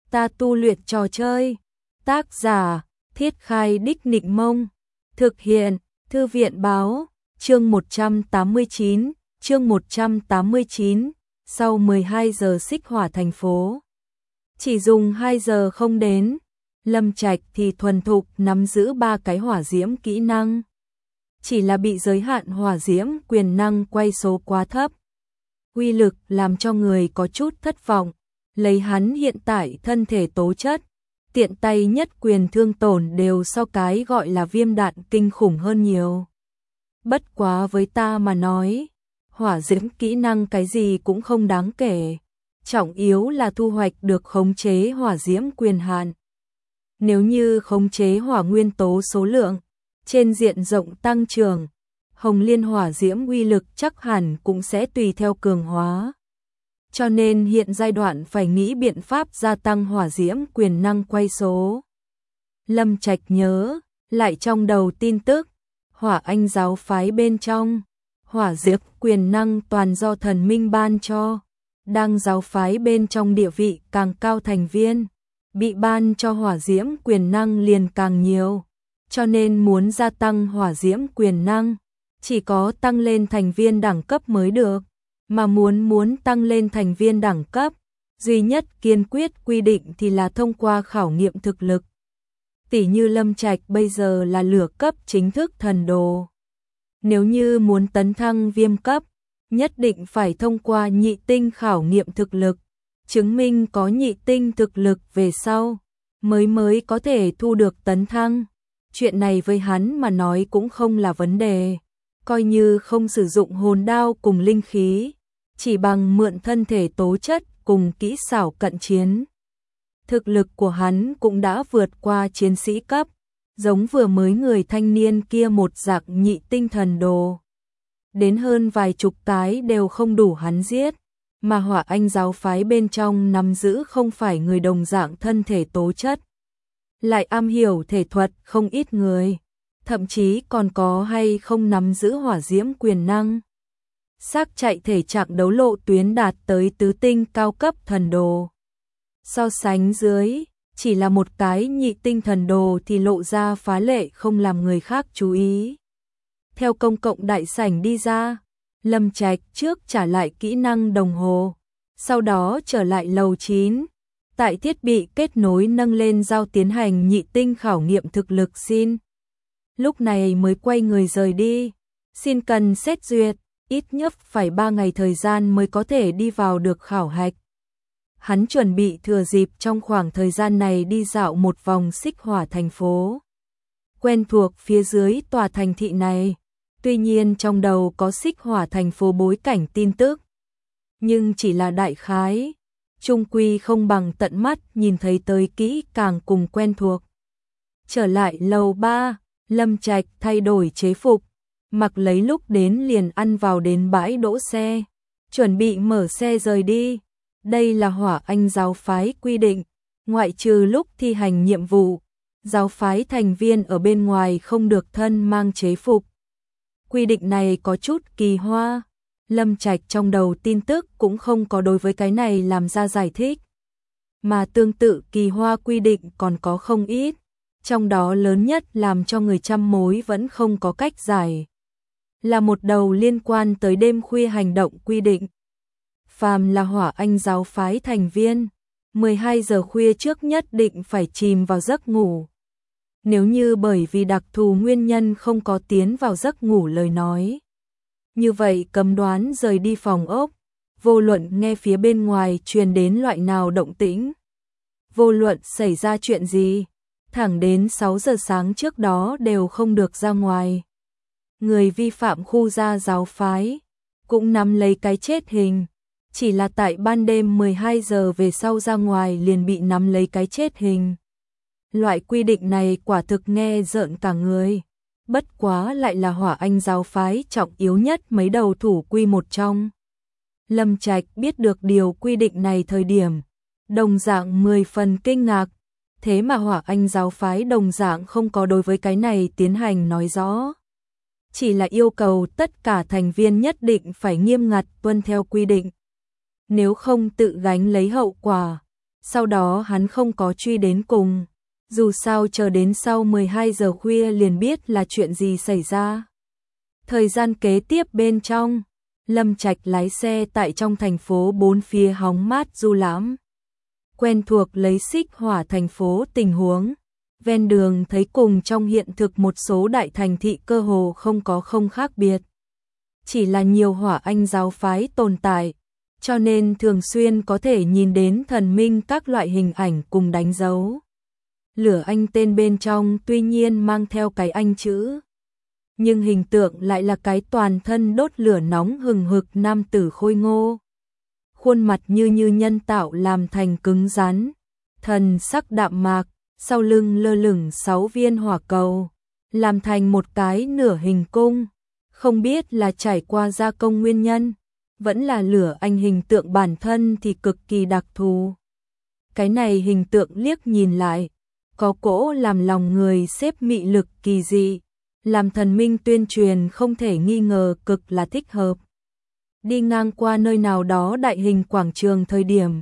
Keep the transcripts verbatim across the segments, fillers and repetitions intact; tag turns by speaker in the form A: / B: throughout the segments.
A: Ta tu luyện trò chơi. Tác giả: Thiết Khai Đích Nịnh Mông. Thực hiện: Thư viện báo. Chương một trăm tám mươi chín, chương một trăm tám mươi chín, sau mười hai giờ xích hỏa thành phố. Chỉ dùng hai giờ không đến, Lâm Trạch thì thuần thục nắm giữ ba cái hỏa diễm kỹ năng. Chỉ là bị giới hạn hỏa diễm quyền năng quay số quá thấp. Uy lực làm cho người có chút thất vọng, lấy hắn hiện tại thân thể tố chất, tiện tay nhất quyền thương tổn đều so cái gọi là viêm đạn kinh khủng hơn nhiều. Bất quá với ta mà nói, hỏa diễm kỹ năng cái gì cũng không đáng kể, trọng yếu là thu hoạch được khống chế hỏa diễm quyền hạn. Nếu như khống chế hỏa nguyên tố số lượng trên diện rộng tăng trưởng, hồng liên hỏa diễm uy lực chắc hẳn cũng sẽ tùy theo cường hóa. Cho nên hiện giai đoạn phải nghĩ biện pháp gia tăng hỏa diễm quyền năng quay số. Lâm Trạch nhớ lại trong đầu tin tức, Hỏa Anh giáo phái bên trong, hỏa diễm quyền năng toàn do thần minh ban cho, đang giáo phái bên trong địa vị càng cao thành viên, bị ban cho hỏa diễm quyền năng liền càng nhiều, cho nên muốn gia tăng hỏa diễm quyền năng, chỉ có tăng lên thành viên đẳng cấp mới được, mà muốn muốn tăng lên thành viên đẳng cấp, duy nhất kiên quyết quy định thì là thông qua khảo nghiệm thực lực. Tỷ như Lâm Trạch bây giờ là lửa cấp chính thức thần đồ. Nếu như muốn tấn thăng viêm cấp, nhất định phải thông qua nhị tinh khảo nghiệm thực lực, chứng minh có nhị tinh thực lực về sau, mới mới có thể thu được tấn thăng. Chuyện này với hắn mà nói cũng không là vấn đề, coi như không sử dụng hồn đao cùng linh khí, chỉ bằng mượn thân thể tố chất cùng kỹ xảo cận chiến. Thực lực của hắn cũng đã vượt qua chiến sĩ cấp, giống vừa mới người thanh niên kia một dạng nhị tinh thần đồ. Đến hơn vài chục cái đều không đủ hắn giết, mà Hỏa Anh giáo phái bên trong nắm giữ không phải người đồng dạng thân thể tố chất. Lại am hiểu thể thuật không ít người, thậm chí còn có hay không nắm giữ hỏa diễm quyền năng. Xác chạy thể trạng đấu lộ tuyến đạt tới tứ tinh cao cấp thần đồ. So sánh dưới, chỉ là một cái nhị tinh thần đồ thì lộ ra phá lệ không làm người khác chú ý. Theo công cộng đại sảnh đi ra, Lâm Trạch trước trả lại kỹ năng đồng hồ, sau đó trở lại lầu chín, tại thiết bị kết nối nâng lên giao tiến hành nhị tinh khảo nghiệm thực lực xin. Lúc này mới quay người rời đi, xin cần xét duyệt, ít nhất phải ba ngày thời gian mới có thể đi vào được khảo hạch. Hắn chuẩn bị thừa dịp trong khoảng thời gian này đi dạo một vòng xích hỏa thành phố. Quen thuộc phía dưới tòa thành thị này, tuy nhiên trong đầu có xích hỏa thành phố bối cảnh tin tức. Nhưng chỉ là đại khái, chung quy không bằng tận mắt nhìn thấy tới kỹ càng cùng quen thuộc. Trở lại lầu ba, Lâm Trạch thay đổi chế phục, mặc lấy lúc đến liền ăn vào đến bãi đỗ xe, chuẩn bị mở xe rời đi. Đây là Hỏa Anh giáo phái quy định, ngoại trừ lúc thi hành nhiệm vụ, giáo phái thành viên ở bên ngoài không được thân mang chế phục. Quy định này có chút kỳ hoa, Lâm Trạch trong đầu tin tức cũng không có đối với cái này làm ra giải thích. Mà tương tự kỳ hoa quy định còn có không ít, trong đó lớn nhất làm cho người trăm mối vẫn không có cách giải. Là một đầu liên quan tới đêm khuya hành động quy định. Phàm là Hỏa Anh giáo phái thành viên, mười hai giờ khuya trước nhất định phải chìm vào giấc ngủ. Nếu như bởi vì đặc thù nguyên nhân không có tiến vào giấc ngủ lời nói, như vậy cấm đoán rời đi phòng ốc, vô luận nghe phía bên ngoài truyền đến loại nào động tĩnh, vô luận xảy ra chuyện gì, thẳng đến sáu giờ sáng trước đó đều không được ra ngoài. Người vi phạm khu gia giáo phái cũng nắm lấy cái chết hình. Chỉ là tại ban đêm mười hai giờ về sau ra ngoài liền bị nắm lấy cái chết hình. Loại quy định này quả thực nghe rợn cả người. Bất quá lại là Hỏa Anh giáo phái trọng yếu nhất mấy đầu thủ quy một trong. Lâm Trạch biết được điều quy định này thời điểm, đồng dạng mười phần kinh ngạc. Thế mà Hỏa Anh giáo phái đồng dạng không có đối với cái này tiến hành nói rõ. Chỉ là yêu cầu tất cả thành viên nhất định phải nghiêm ngặt tuân theo quy định. Nếu không tự gánh lấy hậu quả, Sau đó hắn không có truy đến cùng, dù sao chờ đến sau mười hai giờ khuya liền biết là chuyện gì xảy ra. Thời gian kế tiếp bên trong, Lâm Trạch lái xe tại trong thành phố bốn phía hóng mát du lãm. Quen thuộc lấy xích hỏa thành phố tình huống, ven đường thấy cùng trong hiện thực một số đại thành thị cơ hồ không có không khác biệt. Chỉ là nhiều hỏa anh giáo phái tồn tại, cho nên thường xuyên có thể nhìn đến thần minh các loại hình ảnh cùng đánh dấu. Lửa anh tên bên trong tuy nhiên mang theo cái anh chữ, nhưng hình tượng lại là cái toàn thân đốt lửa nóng hừng hực nam tử khôi ngô. Khuôn mặt như như nhân tạo làm thành cứng rắn, thần sắc đạm mạc, sau lưng lơ lửng sáu viên hỏa cầu, làm thành một cái nửa hình cung. Không biết là trải qua gia công nguyên nhân, vẫn là lửa anh hình tượng bản thân thì cực kỳ đặc thù. Cái này hình tượng liếc nhìn lại, có cỗ làm lòng người xếp mị lực kỳ dị, làm thần minh tuyên truyền không thể nghi ngờ cực là thích hợp. Đi ngang qua nơi nào đó đại hình quảng trường thời điểm,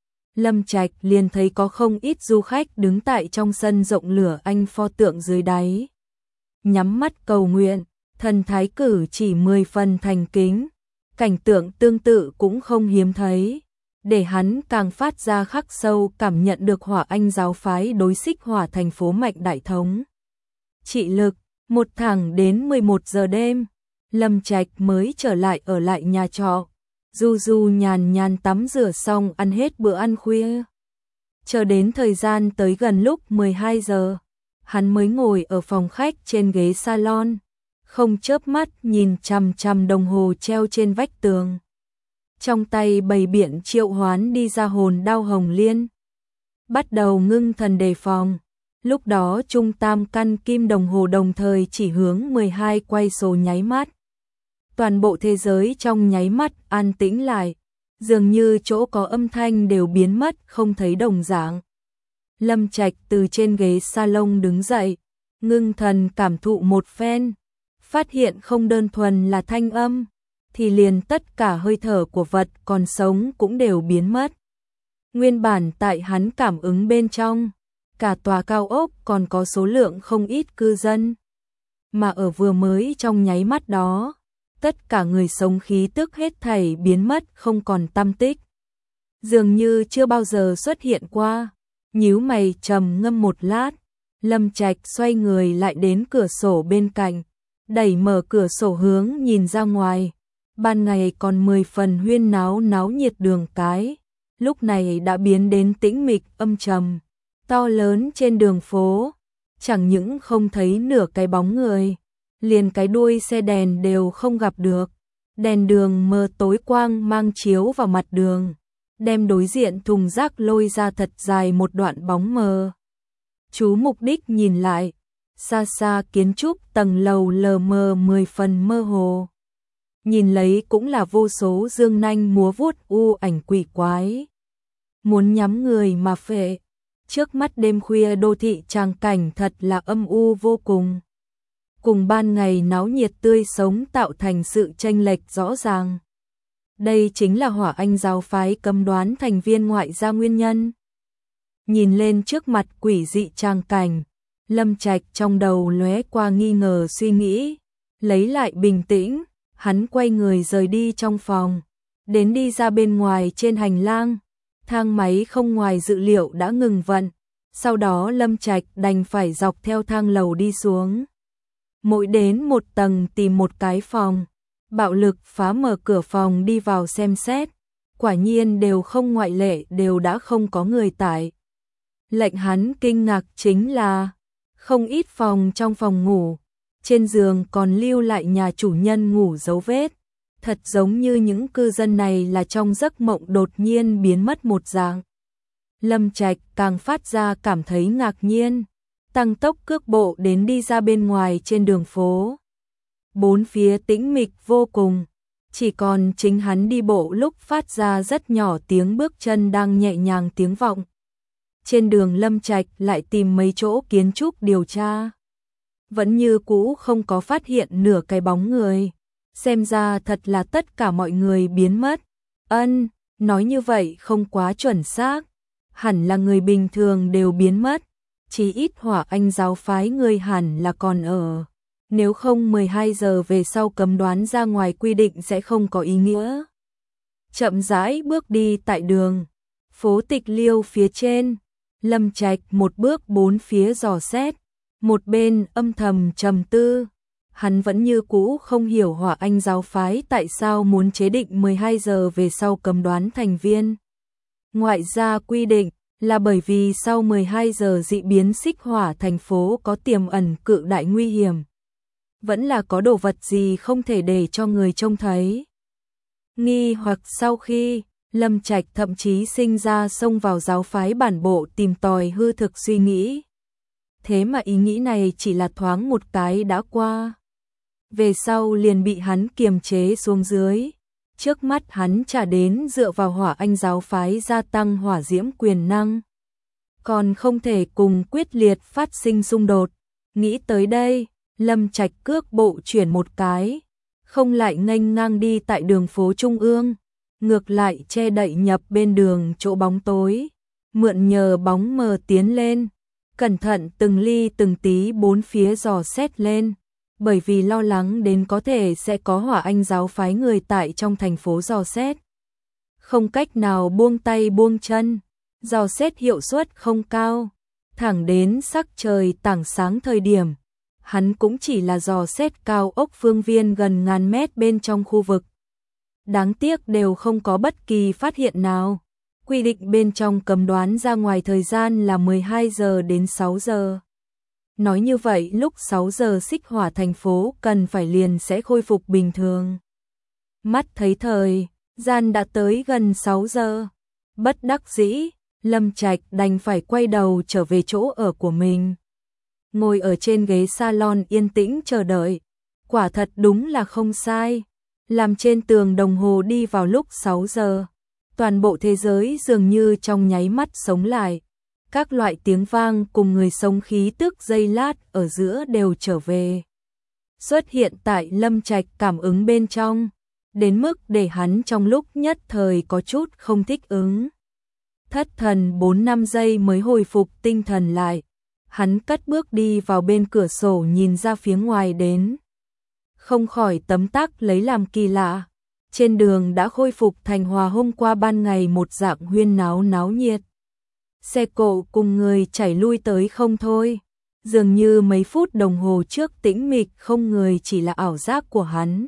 A: Lâm Trạch liền thấy có không ít du khách đứng tại trong sân rộng lửa anh pho tượng dưới đáy. Nhắm mắt cầu nguyện, thần thái cử chỉ mười phần thành kính, cảnh tượng tương tự cũng không hiếm thấy, để hắn càng phát ra khắc sâu cảm nhận được hỏa anh giáo phái đối xích hỏa thành phố mạnh đại thống. Trị lực, một thẳng đến mười một giờ đêm, Lâm Trạch mới trở lại ở lại nhà trọ, du du nhàn nhàn tắm rửa xong ăn hết bữa ăn khuya. Chờ đến thời gian tới gần lúc mười hai giờ, hắn mới ngồi ở phòng khách trên ghế salon, không chớp mắt nhìn chằm chằm đồng hồ treo trên vách tường. Trong tay bày biện triệu hoán đi ra hồn đao hồng liên. Bắt đầu ngưng thần đề phòng. Lúc đó trung tam căn kim đồng hồ đồng thời chỉ hướng mười hai quay số nháy mắt. Toàn bộ thế giới trong nháy mắt an tĩnh lại, dường như chỗ có âm thanh đều biến mất không thấy đồng dạng. Lâm Trạch từ trên ghế salon đứng dậy, ngưng thần cảm thụ một phen, phát hiện không đơn thuần là thanh âm, thì liền tất cả hơi thở của vật còn sống cũng đều biến mất. Nguyên bản tại hắn cảm ứng bên trong, cả tòa cao ốc còn có số lượng không ít cư dân. Mà ở vừa mới trong nháy mắt đó, tất cả người sống khí tức hết thảy biến mất không còn tăm tích. Dường như chưa bao giờ xuất hiện qua. Nhíu mày trầm ngâm một lát, Lâm Trạch xoay người lại đến cửa sổ bên cạnh, đẩy mở cửa sổ hướng nhìn ra ngoài. Ban ngày còn mười phần huyên náo náo nhiệt đường cái, lúc này đã biến đến tĩnh mịch âm trầm. To lớn trên đường phố, chẳng những không thấy nửa cái bóng người, liền cái đuôi xe đèn đều không gặp được. Đèn đường mờ tối quang mang chiếu vào mặt đường, đem đối diện thùng rác lôi ra thật dài một đoạn bóng mờ. Chú mục đích nhìn lại, xa xa kiến trúc tầng lầu lờ mờ mười phần mơ hồ. Nhìn lấy cũng là vô số dương nanh múa vuốt u ảnh quỷ quái. Muốn nhắm người mà phệ. Trước mắt đêm khuya đô thị tràng cảnh thật là âm u vô cùng. Cùng ban ngày náo nhiệt tươi sống tạo thành sự chênh lệch rõ ràng. Đây chính là hỏa anh giáo phái cấm đoán thành viên ngoại gia nguyên nhân. Nhìn lên trước mặt quỷ dị tràng cảnh, Lâm Trạch trong đầu lóe qua nghi ngờ suy nghĩ, lấy lại bình tĩnh, hắn quay người rời đi trong phòng, đến đi ra bên ngoài trên hành lang, thang máy không ngoài dự liệu đã ngừng vận, sau đó Lâm Trạch đành phải dọc theo thang lầu đi xuống. Mỗi đến một tầng tìm một cái phòng, bạo lực phá mở cửa phòng đi vào xem xét, quả nhiên đều không ngoại lệ đều đã không có người tại. Lệnh hắn kinh ngạc chính là, không ít phòng trong phòng ngủ, trên giường còn lưu lại nhà chủ nhân ngủ dấu vết, thật giống như những cư dân này là trong giấc mộng đột nhiên biến mất một dạng. Lâm Trạch càng phát ra cảm thấy ngạc nhiên, tăng tốc cước bộ đến đi ra bên ngoài trên đường phố. Bốn phía tĩnh mịch vô cùng, chỉ còn chính hắn đi bộ lúc phát ra rất nhỏ tiếng bước chân đang nhẹ nhàng tiếng vọng. Trên đường Lâm Trạch lại tìm mấy chỗ kiến trúc điều tra. Vẫn như cũ không có phát hiện nửa cái bóng người. Xem ra thật là tất cả mọi người biến mất. Ân, nói như vậy không quá chuẩn xác. hẳn là người bình thường đều biến mất, chỉ ít Hỏa Anh giáo phái người hẳn là còn ở. Nếu không mười hai giờ về sau cấm đoán ra ngoài quy định sẽ không có ý nghĩa. Chậm rãi bước đi tại đường phố Tịch Liêu phía trên, Lâm Trạch một bước bốn phía dò xét, một bên âm thầm trầm tư. Hắn vẫn như cũ không hiểu Hỏa Anh giáo phái tại sao muốn chế định mười hai giờ về sau cấm đoán thành viên. Ngoại gia quy định là bởi vì sau mười hai giờ dị biến xích hỏa thành phố có tiềm ẩn cự đại nguy hiểm. Vẫn là có đồ vật gì không thể để cho người trông thấy. Nghi hoặc sau khi Lâm Trạch thậm chí sinh ra xông vào giáo phái bản bộ tìm tòi hư thực suy nghĩ. Thế mà ý nghĩ này chỉ là thoáng một cái đã qua. Về sau liền bị hắn kiềm chế xuống dưới. Trước mắt hắn trả đến dựa vào Hỏa Anh giáo phái gia tăng hỏa diễm quyền năng. Còn không thể cùng quyết liệt phát sinh xung đột. Nghĩ tới đây, Lâm Trạch cước bộ chuyển một cái. Không lại nghênh ngang đi tại đường phố Trung ương. Ngược lại che đậy nhập bên đường chỗ bóng tối. Mượn nhờ bóng mờ tiến lên. Cẩn thận từng ly từng tí bốn phía dò xét lên. Bởi vì lo lắng đến có thể sẽ có Hỏa Anh giáo phái người tại trong thành phố dò xét. Không cách nào buông tay buông chân, dò xét hiệu suất không cao, thẳng đến sắc trời tảng sáng thời điểm, hắn cũng chỉ là dò xét cao ốc phương viên gần ngàn mét bên trong khu vực. Đáng tiếc đều không có bất kỳ phát hiện nào. Quy định bên trong cấm đoán ra ngoài thời gian là mười hai giờ đến sáu giờ. Nói như vậy lúc sáu giờ xích hỏa thành phố cần phải liền sẽ khôi phục bình thường. Mắt thấy thời, gian đã tới gần sáu giờ. Bất đắc dĩ, Lâm Trạch đành phải quay đầu trở về chỗ ở của mình. Ngồi ở trên ghế salon yên tĩnh chờ đợi. Quả thật đúng là không sai. Làm trên tường đồng hồ đi vào lúc sáu giờ. Toàn bộ thế giới dường như trong nháy mắt sống lại. Các loại tiếng vang cùng người sống khí tức giây lát ở giữa đều trở về. Xuất hiện tại Lâm Trạch cảm ứng bên trong, đến mức để hắn trong lúc nhất thời có chút không thích ứng. Thất thần bốn năm giây mới hồi phục tinh thần lại. Hắn cất bước đi vào bên cửa sổ nhìn ra phía ngoài đến. Không khỏi tấm tắc lấy làm kỳ lạ. Trên đường đã khôi phục thành hòa hôm qua ban ngày một dạng huyên náo náo nhiệt. Xe cộ cùng người chảy lui tới không thôi. Dường như mấy phút đồng hồ trước tĩnh mịch không người chỉ là ảo giác của hắn.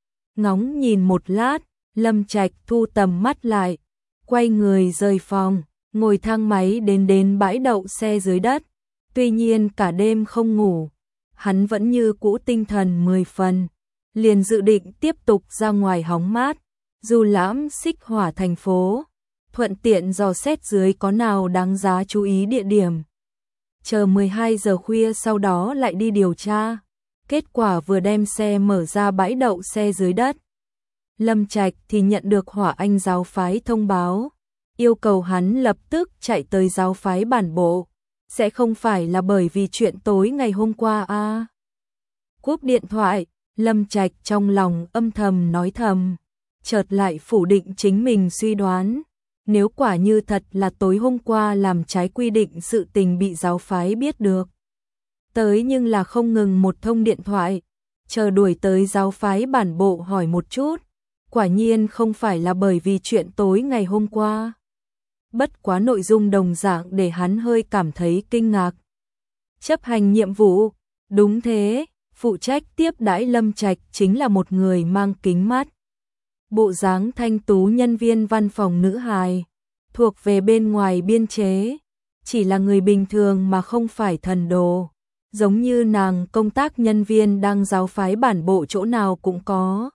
A: Ngóng nhìn một lát, Lâm Trạch thu tầm mắt lại. Quay người rời phòng, ngồi thang máy đến đến bãi đậu xe dưới đất. Tuy nhiên cả đêm không ngủ, hắn vẫn như cũ tinh thần mười phần. Liền dự định tiếp tục ra ngoài hóng mát, du lãm xích hỏa thành phố. Thuận tiện dò xét dưới có nào đáng giá chú ý địa điểm. Chờ mười hai giờ khuya sau đó lại đi điều tra. Kết quả vừa đem xe mở ra bãi đậu xe dưới đất. Lâm Trạch thì nhận được Hỏa Anh giáo phái thông báo. Yêu cầu hắn lập tức chạy tới giáo phái bản bộ. Sẽ không phải là bởi vì chuyện tối ngày hôm qua à. Cúp điện thoại, Lâm Trạch trong lòng âm thầm nói thầm. Chợt lại phủ định chính mình suy đoán. Nếu quả như thật là tối hôm qua làm trái quy định sự tình bị giáo phái biết được. Tới nhưng là không ngừng một thông điện thoại. Chờ đuổi tới giáo phái bản bộ hỏi một chút. Quả nhiên không phải là bởi vì chuyện tối ngày hôm qua. Bất quá nội dung đồng dạng để hắn hơi cảm thấy kinh ngạc. Chấp hành nhiệm vụ. Đúng thế, phụ trách tiếp đãi Lâm Trạch chính là một người mang kính mắt. Bộ dáng thanh tú nhân viên văn phòng nữ hài, thuộc về bên ngoài biên chế, chỉ là người bình thường mà không phải thần đồ. Giống như nàng công tác nhân viên đang giáo phái bản bộ chỗ nào cũng có.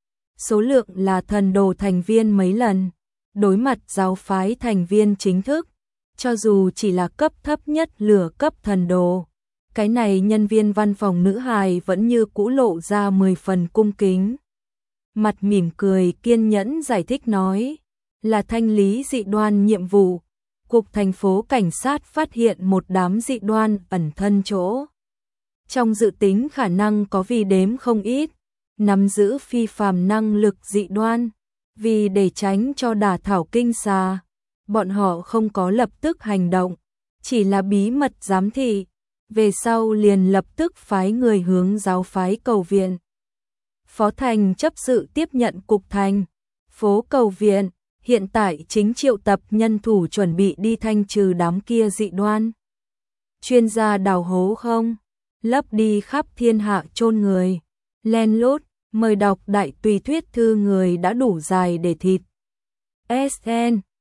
A: Số lượng là thần đồ thành viên mấy lần, đối mặt giáo phái thành viên chính thức, cho dù chỉ là cấp thấp nhất lửa cấp thần đồ. Cái này nhân viên văn phòng nữ hài vẫn như cũ lộ ra mười phần cung kính. Mặt mỉm cười kiên nhẫn giải thích nói, là thanh lý dị đoan nhiệm vụ. Cục thành phố cảnh sát phát hiện một đám dị đoan ẩn thân chỗ. Trong dự tính khả năng có vì đếm không ít, nắm giữ phi phàm năng lực dị đoan. Vì để tránh cho đả thảo kinh xà, bọn họ không có lập tức hành động, chỉ là bí mật giám thị, về sau liền lập tức phái người hướng giáo phái cầu viện. Phó Thành chấp sự tiếp nhận cục thành, phố cầu viện, hiện tại chính triệu tập nhân thủ chuẩn bị đi thanh trừ đám kia dị đoan. Chuyên gia đào hố không? Lấp đi khắp thiên hạ chôn người. Len lút, mời đọc đại tùy thuyết thư người đã đủ dài để thịt. ét en